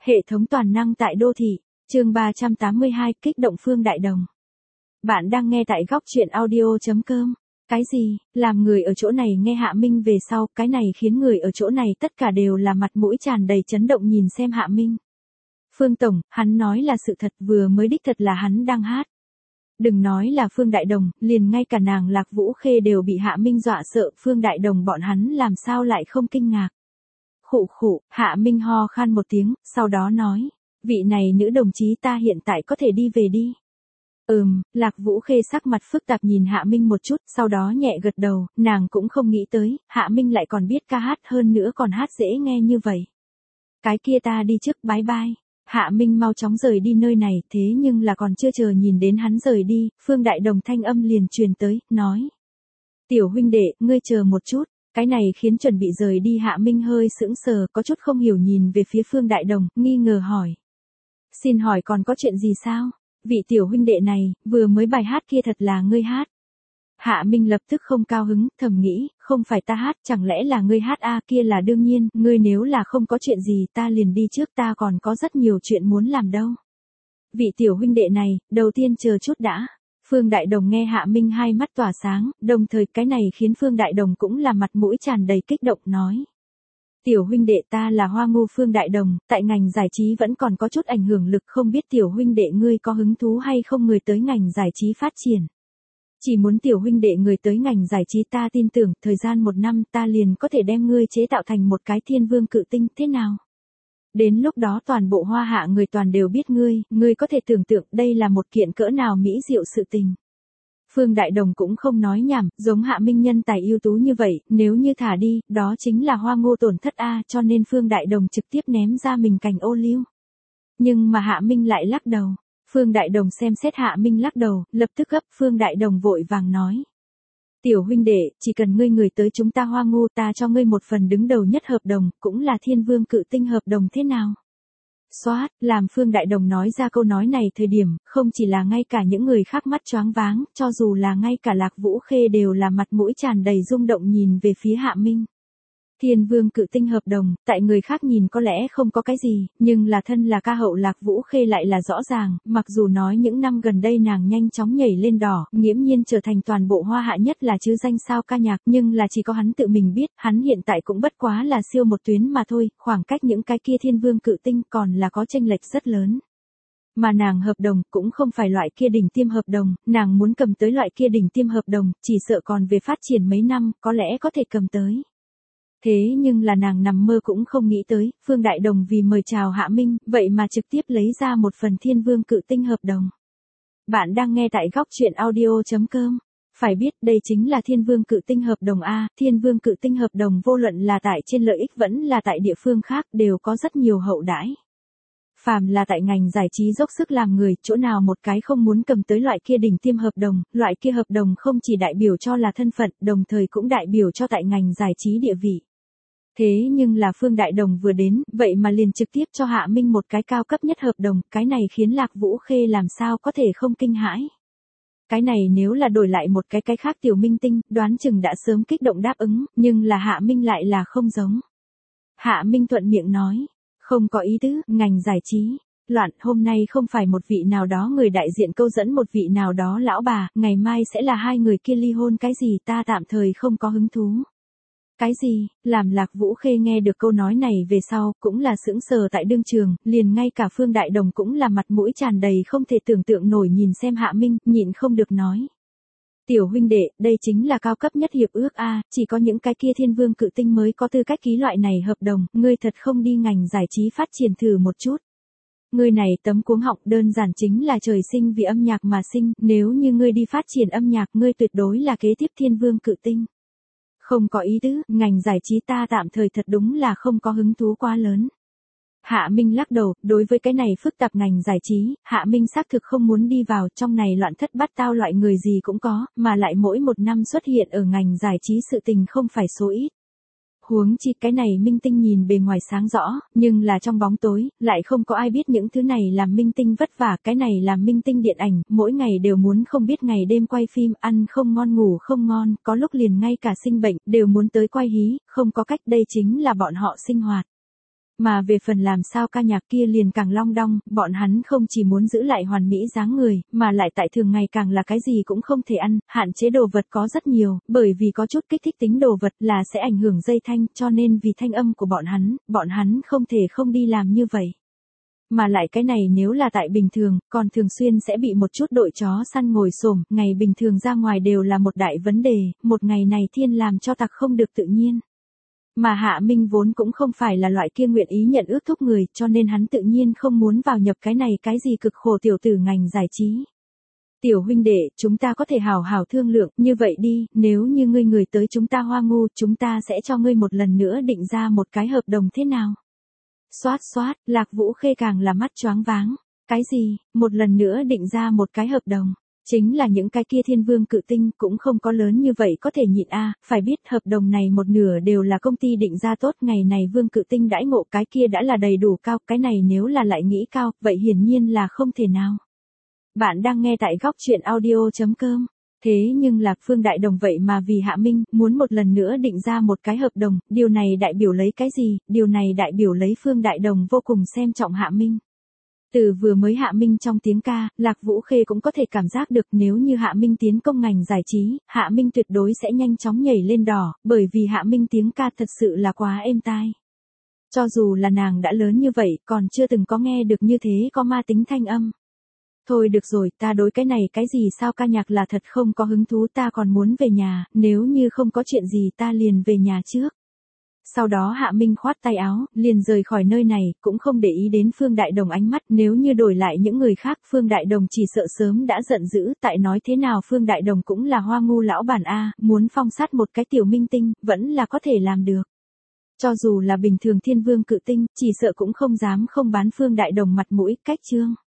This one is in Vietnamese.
Hệ thống toàn năng tại đô thị, chương 382, kích động Phương Đại Đồng. Bạn đang nghe tại góc chuyện audio.com. Cái gì, làm người ở chỗ này nghe Hạ Minh về sau, cái này khiến người ở chỗ này tất cả đều là mặt mũi tràn đầy chấn động nhìn xem Hạ Minh. Phương Tổng, hắn nói là sự thật, vừa mới đích thật là hắn đang hát. Đừng nói là Phương Đại Đồng, liền ngay cả nàng Lạc Vũ Khê đều bị Hạ Minh dọa sợ, Phương Đại Đồng bọn hắn làm sao lại không kinh ngạc. Khụ khụ, Hạ Minh ho khan một tiếng, sau đó nói, vị này nữ đồng chí ta hiện tại có thể đi về đi. Lạc Vũ Khê sắc mặt phức tạp nhìn Hạ Minh một chút, sau đó nhẹ gật đầu, nàng cũng không nghĩ tới, Hạ Minh lại còn biết ca hát hơn nữa còn hát dễ nghe như vậy. Cái kia ta đi trước, bye bye. Hạ Minh mau chóng rời đi nơi này, thế nhưng là còn chưa chờ nhìn đến hắn rời đi, Phương Đại Đồng thanh âm liền truyền tới, nói. Tiểu huynh đệ, ngươi chờ một chút. Cái này khiến chuẩn bị rời đi Hạ Minh hơi sững sờ, có chút không hiểu nhìn về phía Phương Đại Đồng, nghi ngờ hỏi. Xin hỏi còn có chuyện gì sao? Vị tiểu huynh đệ này, vừa mới bài hát kia thật là ngươi hát. Hạ Minh lập tức không cao hứng, thầm nghĩ, không phải ta hát, chẳng lẽ là ngươi hát a? Kia là đương nhiên, ngươi nếu là không có chuyện gì ta liền đi trước, ta còn có rất nhiều chuyện muốn làm đâu. Vị tiểu huynh đệ này, đầu tiên chờ chút đã. Phương Đại Đồng nghe Hạ Minh hai mắt tỏa sáng, đồng thời cái này khiến Phương Đại Đồng cũng là mặt mũi tràn đầy kích động nói. Tiểu huynh đệ ta là Hoa Ngô Phương Đại Đồng, tại ngành giải trí vẫn còn có chút ảnh hưởng lực, không biết tiểu huynh đệ ngươi có hứng thú hay không người tới ngành giải trí phát triển. Chỉ muốn tiểu huynh đệ người tới ngành giải trí, ta tin tưởng thời gian 1 năm ta liền có thể đem ngươi chế tạo thành một cái thiên vương cự tinh, thế nào? Đến lúc đó toàn bộ Hoa Hạ người toàn đều biết ngươi có thể tưởng tượng đây là một kiện cỡ nào mỹ diệu sự tình. Phương Đại Đồng cũng không nói nhảm, giống Hạ Minh nhân tài ưu tú như vậy, nếu như thả đi, đó chính là Hoa Ngô tổn thất a, cho nên Phương Đại Đồng trực tiếp ném ra mình cành ô liu. Nhưng mà Hạ Minh lại lắc đầu. Phương Đại Đồng xem xét Hạ Minh lắc đầu, lập tức gấp, Phương Đại Đồng vội vàng nói. Tiểu huynh đệ, chỉ cần ngươi người tới chúng ta Hoa Ngô, ta cho ngươi một phần đứng đầu nhất hợp đồng, cũng là thiên vương cự tinh hợp đồng, thế nào? Xoát, làm Phương Đại Đồng nói ra câu nói này thời điểm, không chỉ là ngay cả những người khác mắt choáng váng, cho dù là ngay cả Lạc Vũ Khê đều là mặt mũi tràn đầy rung động nhìn về phía Hạ Minh. Thiên vương cự tinh hợp đồng, tại người khác nhìn có lẽ không có cái gì, nhưng là thân là ca hậu Lạc Vũ Khê lại là rõ ràng, mặc dù nói những năm gần đây nàng nhanh chóng nhảy lên đỏ, nghiễm nhiên trở thành toàn bộ Hoa Hạ nhất là chứ danh sao ca nhạc, nhưng là chỉ có hắn tự mình biết, hắn hiện tại cũng bất quá là siêu một tuyến mà thôi, khoảng cách những cái kia thiên vương cự tinh còn là có chênh lệch rất lớn. Mà nàng hợp đồng cũng không phải loại kia đỉnh tiêm hợp đồng, nàng muốn cầm tới loại kia đỉnh tiêm hợp đồng, chỉ sợ còn về phát triển mấy năm, có lẽ có thể cầm tới. Thế nhưng là nàng nằm mơ cũng không nghĩ tới, Phương Đại Đồng vì mời chào Hạ Minh, vậy mà trực tiếp lấy ra một phần thiên vương cự tinh hợp đồng. Bạn đang nghe tại góc chuyện audio.com. Phải biết đây chính là thiên vương cự tinh hợp đồng A, thiên vương cự tinh hợp đồng vô luận là tại trên lợi ích vẫn là tại địa phương khác đều có rất nhiều hậu đãi. Phàm là tại ngành giải trí dốc sức làm người, chỗ nào một cái không muốn cầm tới loại kia đỉnh tiêm hợp đồng, loại kia hợp đồng không chỉ đại biểu cho là thân phận, đồng thời cũng đại biểu cho tại ngành giải trí địa vị. Thế nhưng là Phương Đại Đồng vừa đến, vậy mà liền trực tiếp cho Hạ Minh một cái cao cấp nhất hợp đồng, cái này khiến Lạc Vũ Khê làm sao có thể không kinh hãi. Cái này nếu là đổi lại một cái khác tiểu minh tinh, đoán chừng đã sớm kích động đáp ứng, nhưng là Hạ Minh lại là không giống. Hạ Minh thuận miệng nói, không có ý tứ, ngành giải trí. Loạn, hôm nay không phải một vị nào đó người đại diện câu dẫn một vị nào đó lão bà, ngày mai sẽ là hai người kia ly hôn, cái gì ta tạm thời không có hứng thú. Cái gì, làm Lạc Vũ Khê nghe được câu nói này về sau, cũng là sững sờ tại đương trường, liền ngay cả Phương Đại Đồng cũng là mặt mũi tràn đầy không thể tưởng tượng nổi nhìn xem Hạ Minh, nhịn không được nói. Tiểu huynh đệ, đây chính là cao cấp nhất hiệp ước A, chỉ có những cái kia thiên vương cự tinh mới có tư cách ký loại này hợp đồng, ngươi thật không đi ngành giải trí phát triển thử một chút. Ngươi này tấm cuống họng đơn giản chính là trời sinh vì âm nhạc mà sinh, nếu như ngươi đi phát triển âm nhạc ngươi tuyệt đối là kế tiếp thiên vương cự tinh. Không có ý tứ, ngành giải trí ta tạm thời thật đúng là không có hứng thú quá lớn. Hạ Minh lắc đầu, đối với cái này phức tạp ngành giải trí, Hạ Minh xác thực không muốn đi vào, trong này loạn thất bát tao loại người gì cũng có, mà lại mỗi một năm xuất hiện ở ngành giải trí sự tình không phải số ít. Huống chi cái này minh tinh nhìn bề ngoài sáng rõ, nhưng là trong bóng tối, lại không có ai biết những thứ này làm minh tinh vất vả, cái này làm minh tinh điện ảnh, mỗi ngày đều muốn không biết ngày đêm quay phim, ăn không ngon ngủ không ngon, có lúc liền ngay cả sinh bệnh, đều muốn tới quay hí, không có cách, đây chính là bọn họ sinh hoạt. Mà về phần làm sao ca nhạc kia liền càng long đong, bọn hắn không chỉ muốn giữ lại hoàn mỹ dáng người, mà lại tại thường ngày càng là cái gì cũng không thể ăn, hạn chế đồ vật có rất nhiều, bởi vì có chút kích thích tính đồ vật là sẽ ảnh hưởng dây thanh, cho nên vì thanh âm của bọn hắn không thể không đi làm như vậy. Mà lại cái này nếu là tại bình thường, còn thường xuyên sẽ bị một chút đội chó săn ngồi xổm, ngày bình thường ra ngoài đều là một đại vấn đề, một ngày này thiên làm cho tặc không được tự nhiên. Mà Hạ Minh vốn cũng không phải là loại kia nguyện ý nhận ước thúc người, cho nên hắn tự nhiên không muốn vào nhập cái này cái gì cực khổ tiểu tử ngành giải trí. Tiểu huynh đệ, chúng ta có thể hào hào thương lượng, như vậy đi, nếu như ngươi người tới chúng ta Hoa Ngu, chúng ta sẽ cho ngươi một lần nữa định ra một cái hợp đồng thế nào? Xoát xoát, Lạc Vũ Khê càng là mắt choáng váng. Cái gì, một lần nữa định ra một cái hợp đồng? Chính là những cái kia thiên vương cự tinh cũng không có lớn như vậy có thể nhịn a, phải biết hợp đồng này một nửa đều là công ty định ra tốt, ngày này vương cự tinh đãi ngộ cái kia đã là đầy đủ cao, cái này nếu là lại nghĩ cao, vậy hiển nhiên là không thể nào. Bạn đang nghe tại góc truyện audio.com. Thế nhưng là Phương Đại Đồng vậy mà vì Hạ Minh, muốn một lần nữa định ra một cái hợp đồng, điều này đại biểu lấy cái gì? Điều này đại biểu lấy Phương Đại Đồng vô cùng xem trọng Hạ Minh. Từ vừa mới Hạ Minh trong tiếng ca, Lạc Vũ Khê cũng có thể cảm giác được nếu như Hạ Minh tiến công ngành giải trí, Hạ Minh tuyệt đối sẽ nhanh chóng nhảy lên đỏ, bởi vì Hạ Minh tiếng ca thật sự là quá êm tai. Cho dù là nàng đã lớn như vậy, còn chưa từng có nghe được như thế có ma tính thanh âm. Thôi được rồi, ta đối cái này cái gì sao ca nhạc là thật không có hứng thú, ta còn muốn về nhà, nếu như không có chuyện gì ta liền về nhà trước. Sau đó Hạ Minh khoát tay áo, liền rời khỏi nơi này, cũng không để ý đến Phương Đại Đồng ánh mắt, nếu như đổi lại những người khác Phương Đại Đồng chỉ sợ sớm đã giận dữ, tại nói thế nào Phương Đại Đồng cũng là Hoa Ngu lão bản A, muốn phong sát một cái tiểu minh tinh, vẫn là có thể làm được. Cho dù là bình thường thiên vương cự tinh, chỉ sợ cũng không dám không bán Phương Đại Đồng mặt mũi, cách chương.